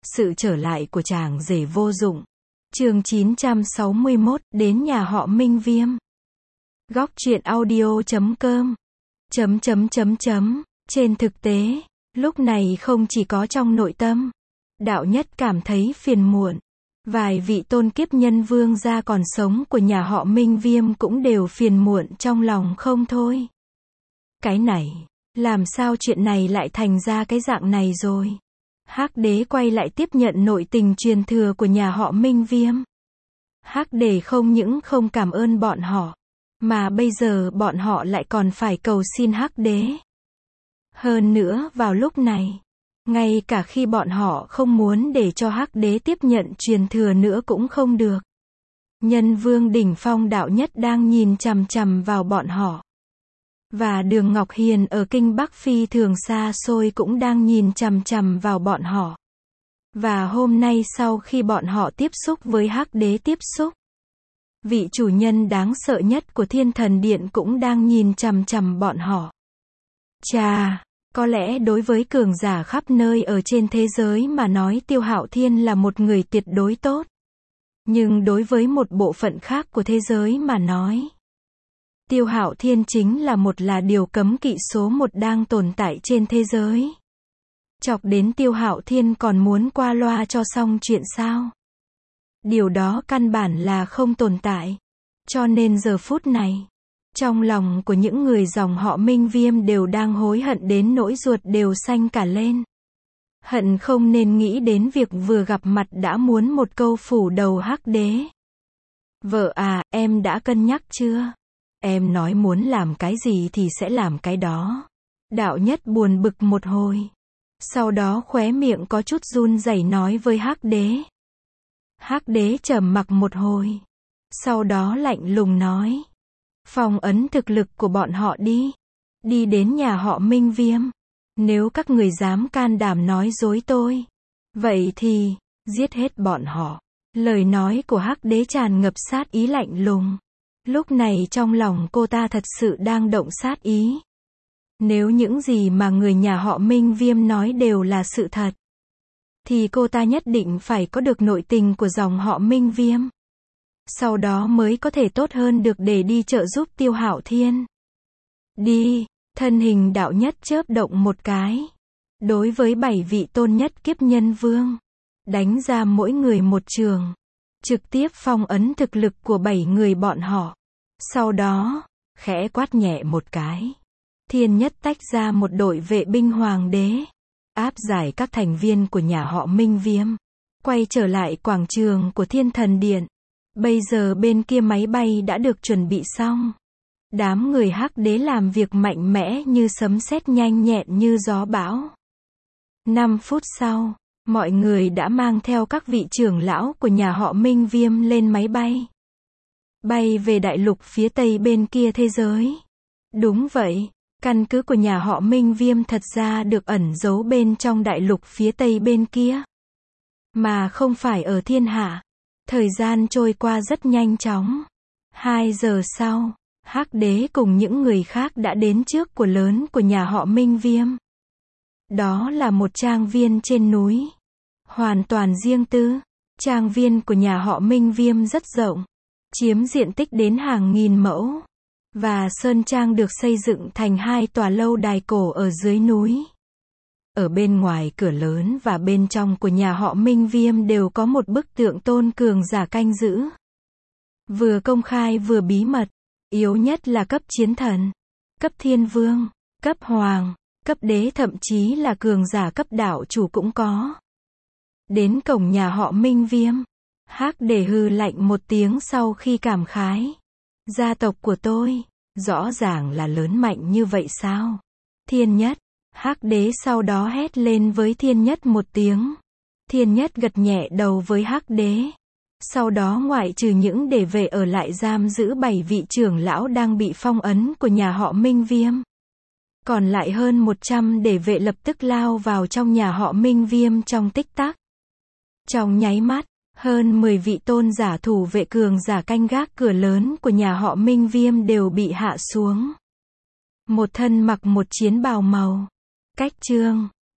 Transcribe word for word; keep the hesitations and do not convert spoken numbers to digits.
Sự trở lại của chàng rể vô dụng. Chương chín trăm sáu mươi mốt, đến nhà họ Minh Viêm. Góc truyện audio chấm com. Chấm chấm chấm chấm. Trên thực tế, lúc này không chỉ có trong nội tâm, Đạo Nhất cảm thấy phiền muộn. Vài vị tôn kiếp nhân vương gia còn sống của nhà họ Minh Viêm cũng đều phiền muộn trong lòng không thôi. Cái này, làm sao chuyện này lại thành ra cái dạng này rồi? Hắc Đế quay lại tiếp nhận nội tình truyền thừa của nhà họ Minh Viêm. Hắc Đế không những không cảm ơn bọn họ, mà bây giờ bọn họ lại còn phải cầu xin Hắc Đế. Hơn nữa vào lúc này, ngay cả khi bọn họ không muốn để cho Hắc Đế tiếp nhận truyền thừa nữa cũng không được. Nhân vương đỉnh phong Đạo Nhất đang nhìn chằm chằm vào bọn họ. Và Đường Ngọc Hiền ở Kinh Bắc phi thường xa xôi cũng đang nhìn chằm chằm vào bọn họ. Và hôm nay sau khi bọn họ tiếp xúc với Hắc Đế tiếp xúc, vị chủ nhân đáng sợ nhất của Thiên Thần Điện cũng đang nhìn chằm chằm bọn họ. Chà, có lẽ đối với cường giả khắp nơi ở trên thế giới mà nói Tiêu Hạo Thiên là một người tuyệt đối tốt. Nhưng đối với một bộ phận khác của thế giới mà nói, Tiêu Hạo Thiên chính là một là điều cấm kỵ số một đang tồn tại trên thế giới. Chọc đến Tiêu Hạo Thiên còn muốn qua loa cho xong chuyện sao? Điều đó căn bản là không tồn tại. Cho nên giờ phút này, trong lòng của những người dòng họ Minh Viêm đều đang hối hận đến nỗi ruột đều xanh cả lên. Hận không nên nghĩ đến việc vừa gặp mặt đã muốn một câu phủ đầu Hắc Đế. Vợ à, em đã cân nhắc chưa? Em nói muốn làm cái gì thì sẽ làm cái đó. Đạo Nhất buồn bực một hồi. Sau đó khóe miệng có chút run rẩy nói với Hắc Đế. Hắc Đế trầm mặc một hồi. Sau đó lạnh lùng nói. Phong ấn thực lực của bọn họ đi. Đi đến nhà họ Minh Viêm. Nếu các người dám can đảm nói dối tôi, vậy thì, giết hết bọn họ. Lời nói của Hắc Đế tràn ngập sát ý lạnh lùng. Lúc này trong lòng cô ta thật sự đang động sát ý. Nếu những gì mà người nhà họ Minh Viêm nói đều là sự thật, thì cô ta nhất định phải có được nội tình của dòng họ Minh Viêm. Sau đó mới có thể tốt hơn được để đi trợ giúp Tiêu Hạo Thiên. Đi, thân hình Đạo Nhất chớp động một cái. Đối với bảy vị tôn nhất kiếp nhân vương, đánh ra mỗi người một trường. Trực tiếp phong ấn thực lực của bảy người bọn họ. Sau đó, khẽ quát nhẹ một cái. Thiên Nhất tách ra một đội vệ binh hoàng đế. Áp giải các thành viên của nhà họ Minh Viêm. Quay trở lại quảng trường của Thiên Thần Điện. Bây giờ bên kia máy bay đã được chuẩn bị xong. Đám người Hắc Đế làm việc mạnh mẽ như sấm sét nhanh nhẹn như gió bão. Năm phút sau, mọi người đã mang theo các vị trưởng lão của nhà họ Minh Viêm lên máy bay. Bay về đại lục phía tây bên kia thế giới. Đúng vậy, căn cứ của nhà họ Minh Viêm thật ra được ẩn giấu bên trong đại lục phía tây bên kia. Mà không phải ở thiên hạ. Thời gian trôi qua rất nhanh chóng. Hai giờ sau, Hắc Đế cùng những người khác đã đến trước của lớn của nhà họ Minh Viêm. Đó là một trang viên trên núi. Hoàn toàn riêng tư. Trang viên của nhà họ Minh Viêm rất rộng. Chiếm diện tích đến hàng nghìn mẫu. Và sơn trang được xây dựng thành hai tòa lâu đài cổ ở dưới núi. Ở bên ngoài cửa lớn và bên trong của nhà họ Minh Viêm đều có một bức tượng tôn cường giả canh giữ. Vừa công khai vừa bí mật. Yếu nhất là cấp chiến thần, cấp thiên vương, cấp hoàng, cấp đế thậm chí là cường giả cấp đạo chủ cũng có. Đến cổng nhà họ Minh Viêm, Hắc Đế hừ lạnh một tiếng sau khi cảm khái. Gia tộc của tôi, rõ ràng là lớn mạnh như vậy sao? Thiên Nhất, Hắc Đế sau đó hét lên với Thiên Nhất một tiếng. Thiên Nhất gật nhẹ đầu với Hắc Đế. Sau đó ngoại trừ những để về ở lại giam giữ bảy vị trưởng lão đang bị phong ấn của nhà họ Minh Viêm. Còn lại hơn một trăm để vệ lập tức lao vào trong nhà họ Minh Viêm trong tích tắc. Trong nháy mắt, hơn mười vị tôn giả thủ vệ cường giả canh gác cửa lớn của nhà họ Minh Viêm đều bị hạ xuống. Một thân mặc một chiến bào màu. Cách chương.